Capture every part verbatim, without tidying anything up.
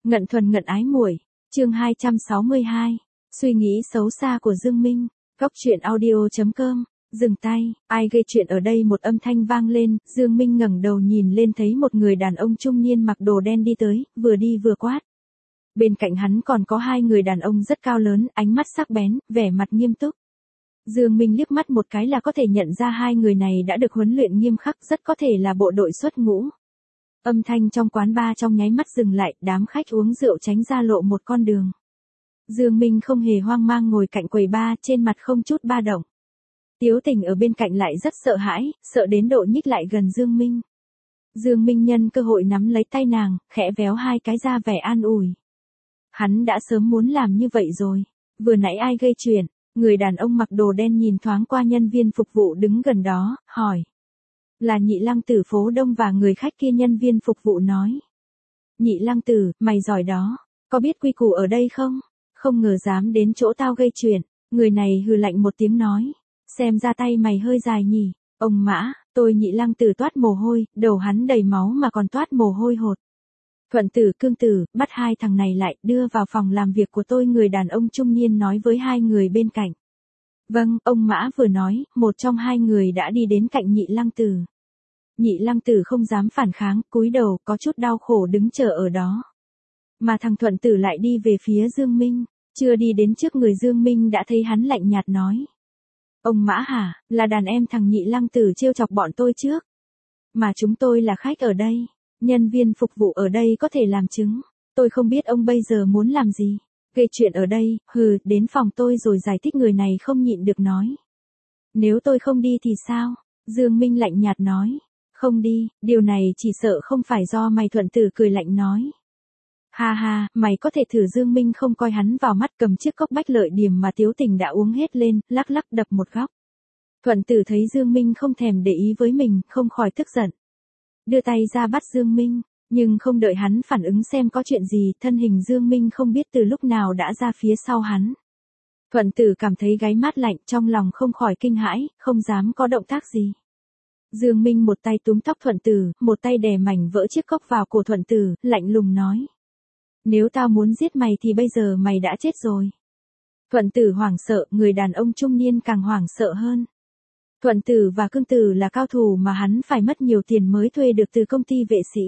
Ngận thuần ngận ái muội, chương hai trăm sáu mươi hai. Suy nghĩ xấu xa của Dương Minh. Góc truyện audio chấm com. Dừng tay, ai gây chuyện ở đây? Một âm thanh vang lên, Dương Minh ngẩng đầu nhìn lên thấy một người đàn ông trung niên mặc đồ đen đi tới, vừa đi vừa quát. Bên cạnh hắn còn có hai người đàn ông rất cao lớn, ánh mắt sắc bén, vẻ mặt nghiêm túc. Dương Minh liếc mắt một cái là có thể nhận ra hai người này đã được huấn luyện nghiêm khắc, rất có thể là bộ đội xuất ngũ. Âm thanh trong quán bar trong nháy mắt dừng lại, đám khách uống rượu tránh ra lộ một con đường. Dương Minh không hề hoang mang ngồi cạnh quầy bar, trên mặt không chút ba động. Tiếu Tình ở bên cạnh lại rất sợ hãi, sợ đến độ nhích lại gần Dương Minh. Dương Minh nhân cơ hội nắm lấy tay nàng, khẽ véo hai cái ra vẻ an ủi. Hắn đã sớm muốn làm như vậy rồi. Vừa nãy ai gây chuyện? Người đàn ông mặc đồ đen nhìn thoáng qua nhân viên phục vụ đứng gần đó, hỏi. Là Nhị Lăng Tử phố Đông và người khách kia, nhân viên phục vụ nói. Nhị Lăng Tử, mày giỏi đó, có biết quy củ ở đây không? Không ngờ dám đến chỗ tao gây chuyện. Người này hừ lạnh một tiếng nói. Xem ra tay mày hơi dài nhỉ. Ông Mã, tôi Nhị Lăng Tử toát mồ hôi, đầu hắn đầy máu mà còn toát mồ hôi hột. Thuận Tử, Cương Tử, bắt hai thằng này lại, đưa vào phòng làm việc của tôi. Người đàn ông trung niên nói với hai người bên cạnh. Vâng, ông Mã vừa nói, một trong hai người đã đi đến cạnh Nhị Lăng Tử. Nhị Lăng Tử không dám phản kháng, cúi đầu có chút đau khổ đứng chờ ở đó. Mà thằng Thuận Tử lại đi về phía Dương Minh, chưa đi đến trước người Dương Minh đã thấy hắn lạnh nhạt nói. Ông Mã hả, là đàn em thằng Nhị Lăng Tử trêu chọc bọn tôi trước. Mà chúng tôi là khách ở đây, nhân viên phục vụ ở đây có thể làm chứng. Tôi không biết ông bây giờ muốn làm gì. Gây chuyện ở đây, hừ, đến phòng tôi rồi giải thích. Người này không nhịn được nói. Nếu tôi không đi thì sao? Dương Minh lạnh nhạt nói. Không đi, điều này chỉ sợ không phải do mày. Thuận Tử cười lạnh nói. Ha ha, mày có thể thử. Dương Minh không coi hắn vào mắt, cầm chiếc cốc Bách Lợi Điểm mà Tiếu Tình đã uống hết lên, lắc lắc đập một góc. Thuận Tử thấy Dương Minh không thèm để ý với mình, không khỏi tức giận. Đưa tay ra bắt Dương Minh, nhưng không đợi hắn phản ứng xem có chuyện gì, thân hình Dương Minh không biết từ lúc nào đã ra phía sau hắn. Thuận Tử cảm thấy gáy mát lạnh, trong lòng không khỏi kinh hãi, không dám có động tác gì. Dương Minh một tay túm tóc Thuận Tử, một tay đè mảnh vỡ chiếc cốc vào cổ Thuận Tử, lạnh lùng nói. Nếu tao muốn giết mày thì bây giờ mày đã chết rồi. Thuận Tử hoảng sợ, người đàn ông trung niên càng hoảng sợ hơn. Thuận Tử và Cương Tử là cao thủ mà hắn phải mất nhiều tiền mới thuê được từ công ty vệ sĩ.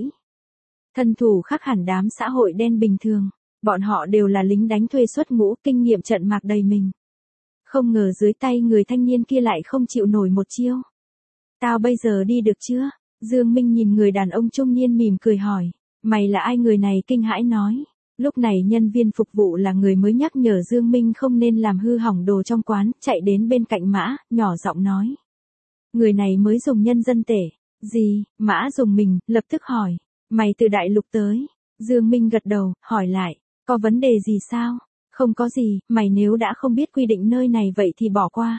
Thân thủ khác hẳn đám xã hội đen bình thường, bọn họ đều là lính đánh thuê xuất ngũ, kinh nghiệm trận mạc đầy mình. Không ngờ dưới tay người thanh niên kia lại không chịu nổi một chiêu. Tao bây giờ đi được chưa? Dương Minh nhìn người đàn ông trung niên mỉm cười hỏi. Mày là ai? Người này kinh hãi nói. Lúc này nhân viên phục vụ là người mới nhắc nhở Dương Minh không nên làm hư hỏng đồ trong quán, chạy đến bên cạnh Mã, nhỏ giọng nói. Người này mới dùng nhân dân tệ. Gì? Mã dùng mình, lập tức hỏi. Mày từ đại lục tới. Dương Minh gật đầu, hỏi lại. Có vấn đề gì sao? Không có gì, mày nếu đã không biết quy định nơi này vậy thì bỏ qua.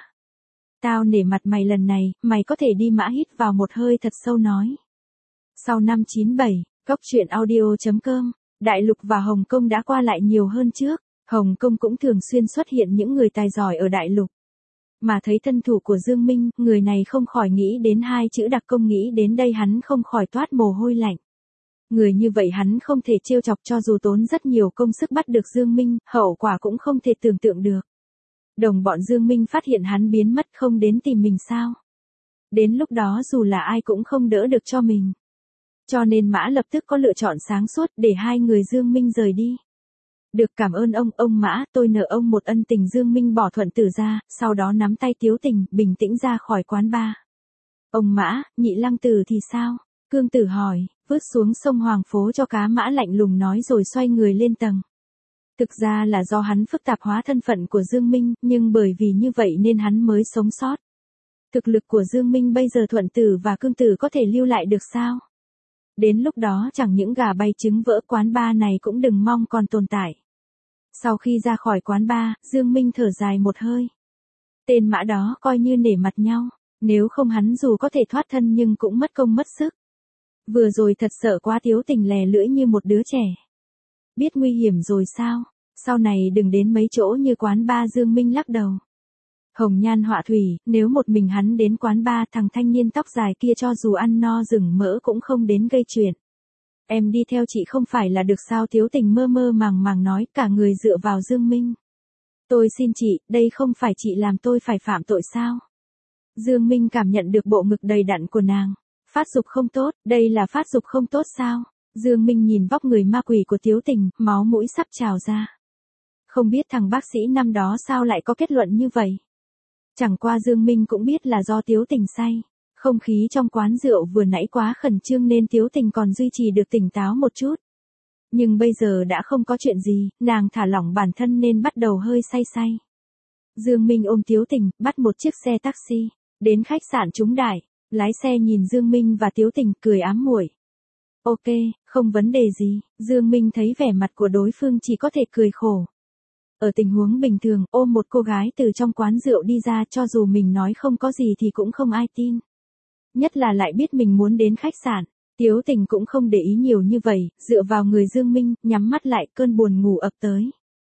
Tao nể mặt mày lần này, mày có thể đi. Mã hít vào một hơi thật sâu nói. Sau năm chín bảy, góc truyện audio chấm com, Đại lục và Hồng Kông đã qua lại nhiều hơn trước. Hồng Kông cũng thường xuyên xuất hiện những người tài giỏi ở đại lục. Mà thấy thân thủ của Dương Minh, người này không khỏi nghĩ đến hai chữ đặc công, nghĩ đến đây hắn không khỏi toát mồ hôi lạnh. Người như vậy hắn không thể trêu chọc, cho dù tốn rất nhiều công sức bắt được Dương Minh, hậu quả cũng không thể tưởng tượng được. Đồng bọn Dương Minh phát hiện hắn biến mất không đến tìm mình sao? Đến lúc đó dù là ai cũng không đỡ được cho mình. Cho nên Mã lập tức có lựa chọn sáng suốt để hai người Dương Minh rời đi. Được, cảm ơn ông, ông Mã, tôi nợ ông một ân tình. Dương Minh bỏ Thuận Tử ra, sau đó nắm tay Tiếu Tình, bình tĩnh ra khỏi quán bar. Ông Mã, Nhị Lăng Tử thì sao? Cương Tử hỏi, vứt xuống sông Hoàng Phố cho cá. Mã lạnh lùng nói rồi xoay người lên tầng. Thực ra là do hắn phức tạp hóa thân phận của Dương Minh, nhưng bởi vì như vậy nên hắn mới sống sót. Thực lực của Dương Minh bây giờ Thuận Tử và Cương Tử có thể lưu lại được sao? Đến lúc đó chẳng những gà bay trứng vỡ, quán bar này cũng đừng mong còn tồn tại. Sau khi ra khỏi quán bar, Dương Minh thở dài một hơi. Tên Mã đó coi như nể mặt nhau, nếu không hắn dù có thể thoát thân nhưng cũng mất công mất sức. Vừa rồi thật sợ quá. Tiếu Tình lè lưỡi như một đứa trẻ. Biết nguy hiểm rồi sao? Sau này đừng đến mấy chỗ như quán bar. Dương Minh lắc đầu. Hồng nhan họa thủy, nếu một mình hắn đến quán bar, thằng thanh niên tóc dài kia cho dù ăn no rừng mỡ cũng không đến gây chuyện. Em đi theo chị không phải là được sao? Tiếu Tình mơ mơ màng màng nói, cả người dựa vào Dương Minh. Tôi xin chị, đây không phải chị làm tôi phải phạm tội sao? Dương Minh cảm nhận được bộ ngực đầy đặn của nàng. Phát dục không tốt, đây là phát dục không tốt sao? Dương Minh nhìn vóc người ma quỷ của Tiếu Tình, máu mũi sắp trào ra. Không biết thằng bác sĩ năm đó sao lại có kết luận như vậy. Chẳng qua Dương Minh cũng biết là do Tiếu Tình say. Không khí trong quán rượu vừa nãy quá khẩn trương nên Tiếu Tình còn duy trì được tỉnh táo một chút. Nhưng bây giờ đã không có chuyện gì, nàng thả lỏng bản thân nên bắt đầu hơi say say. Dương Minh ôm Tiếu Tình, bắt một chiếc xe taxi, đến khách sạn Trúng Đại. Lái xe nhìn Dương Minh và Tiếu Tình cười ám muội. Ok, không vấn đề gì, Dương Minh thấy vẻ mặt của đối phương chỉ có thể cười khổ. Ở tình huống bình thường, ôm một cô gái từ trong quán rượu đi ra cho dù mình nói không có gì thì cũng không ai tin. Nhất là lại biết mình muốn đến khách sạn. Tiếu Tình cũng không để ý nhiều như vậy, dựa vào người Dương Minh, nhắm mắt lại, cơn buồn ngủ ập tới.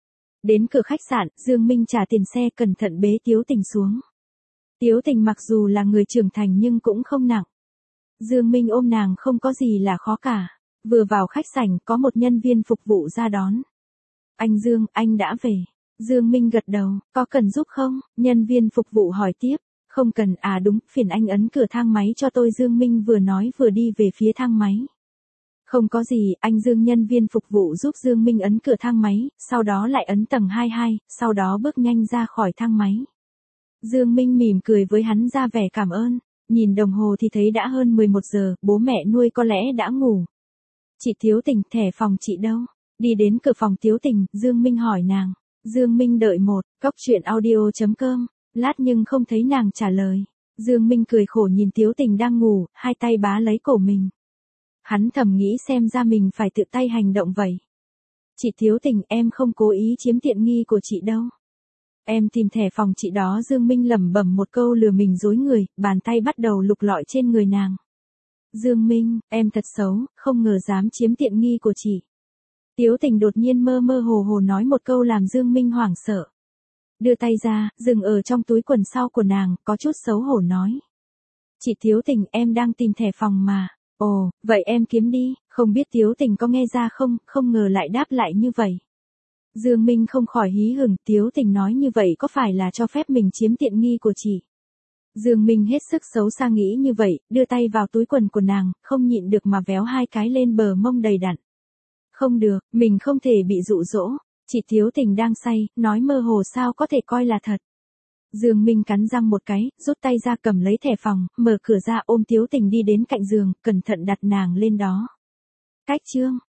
Đến cửa khách sạn, Dương Minh trả tiền xe cẩn thận bế Tiếu Tình xuống. Tiếu Tình mặc dù là người trưởng thành nhưng cũng không nặng. Dương Minh ôm nàng không có gì là khó cả. Vừa vào khách sảnh có một nhân viên phục vụ ra đón. Anh Dương, anh đã về. Dương Minh gật đầu, có cần giúp không? Nhân viên phục vụ hỏi tiếp. Không cần, à đúng, phiền anh ấn cửa thang máy cho tôi. Dương Minh vừa nói vừa đi về phía thang máy. Không có gì, anh Dương. Nhân viên phục vụ giúp Dương Minh ấn cửa thang máy, sau đó lại ấn tầng hai mươi hai, sau đó bước nhanh ra khỏi thang máy. Dương Minh mỉm cười với hắn ra vẻ cảm ơn, nhìn đồng hồ thì thấy đã hơn mười một giờ, bố mẹ nuôi có lẽ đã ngủ. Chị Tiếu Tình, thẻ phòng chị đâu? Đi đến cửa phòng Tiếu Tình, Dương Minh hỏi nàng. Dương Minh đợi một, cốc truyện audio chấm com, lát nhưng không thấy nàng trả lời. Dương Minh cười khổ nhìn Tiếu Tình đang ngủ, hai tay bá lấy cổ mình. Hắn thầm nghĩ xem ra mình phải tự tay hành động vậy. Chị Tiếu Tình, em không cố ý chiếm tiện nghi của chị đâu. Em tìm thẻ phòng chị đó. Dương Minh lẩm bẩm một câu lừa mình dối người, bàn tay bắt đầu lục lọi trên người nàng. Dương Minh, em thật xấu, không ngờ dám chiếm tiện nghi của chị. Tiếu Tình đột nhiên mơ mơ hồ hồ nói một câu làm Dương Minh hoảng sợ. Đưa tay ra, dừng ở trong túi quần sau của nàng, có chút xấu hổ nói. Chị Tiếu Tình, em đang tìm thẻ phòng mà. Ồ, vậy em kiếm đi, không biết Tiếu Tình có nghe ra không, không ngờ lại đáp lại như vậy. Dương Minh không khỏi hí hửng, Tiếu Tình nói như vậy có phải là cho phép mình chiếm tiện nghi của chị? Dương Minh hết sức xấu xa nghĩ như vậy, đưa tay vào túi quần của nàng, không nhịn được mà véo hai cái lên bờ mông đầy đặn. Không được, mình không thể bị dụ dỗ, chị Tiếu Tình đang say, nói mơ hồ sao có thể coi là thật. Dương Minh cắn răng một cái, rút tay ra cầm lấy thẻ phòng, mở cửa ra ôm Tiếu Tình đi đến cạnh giường, cẩn thận đặt nàng lên đó. Cách chương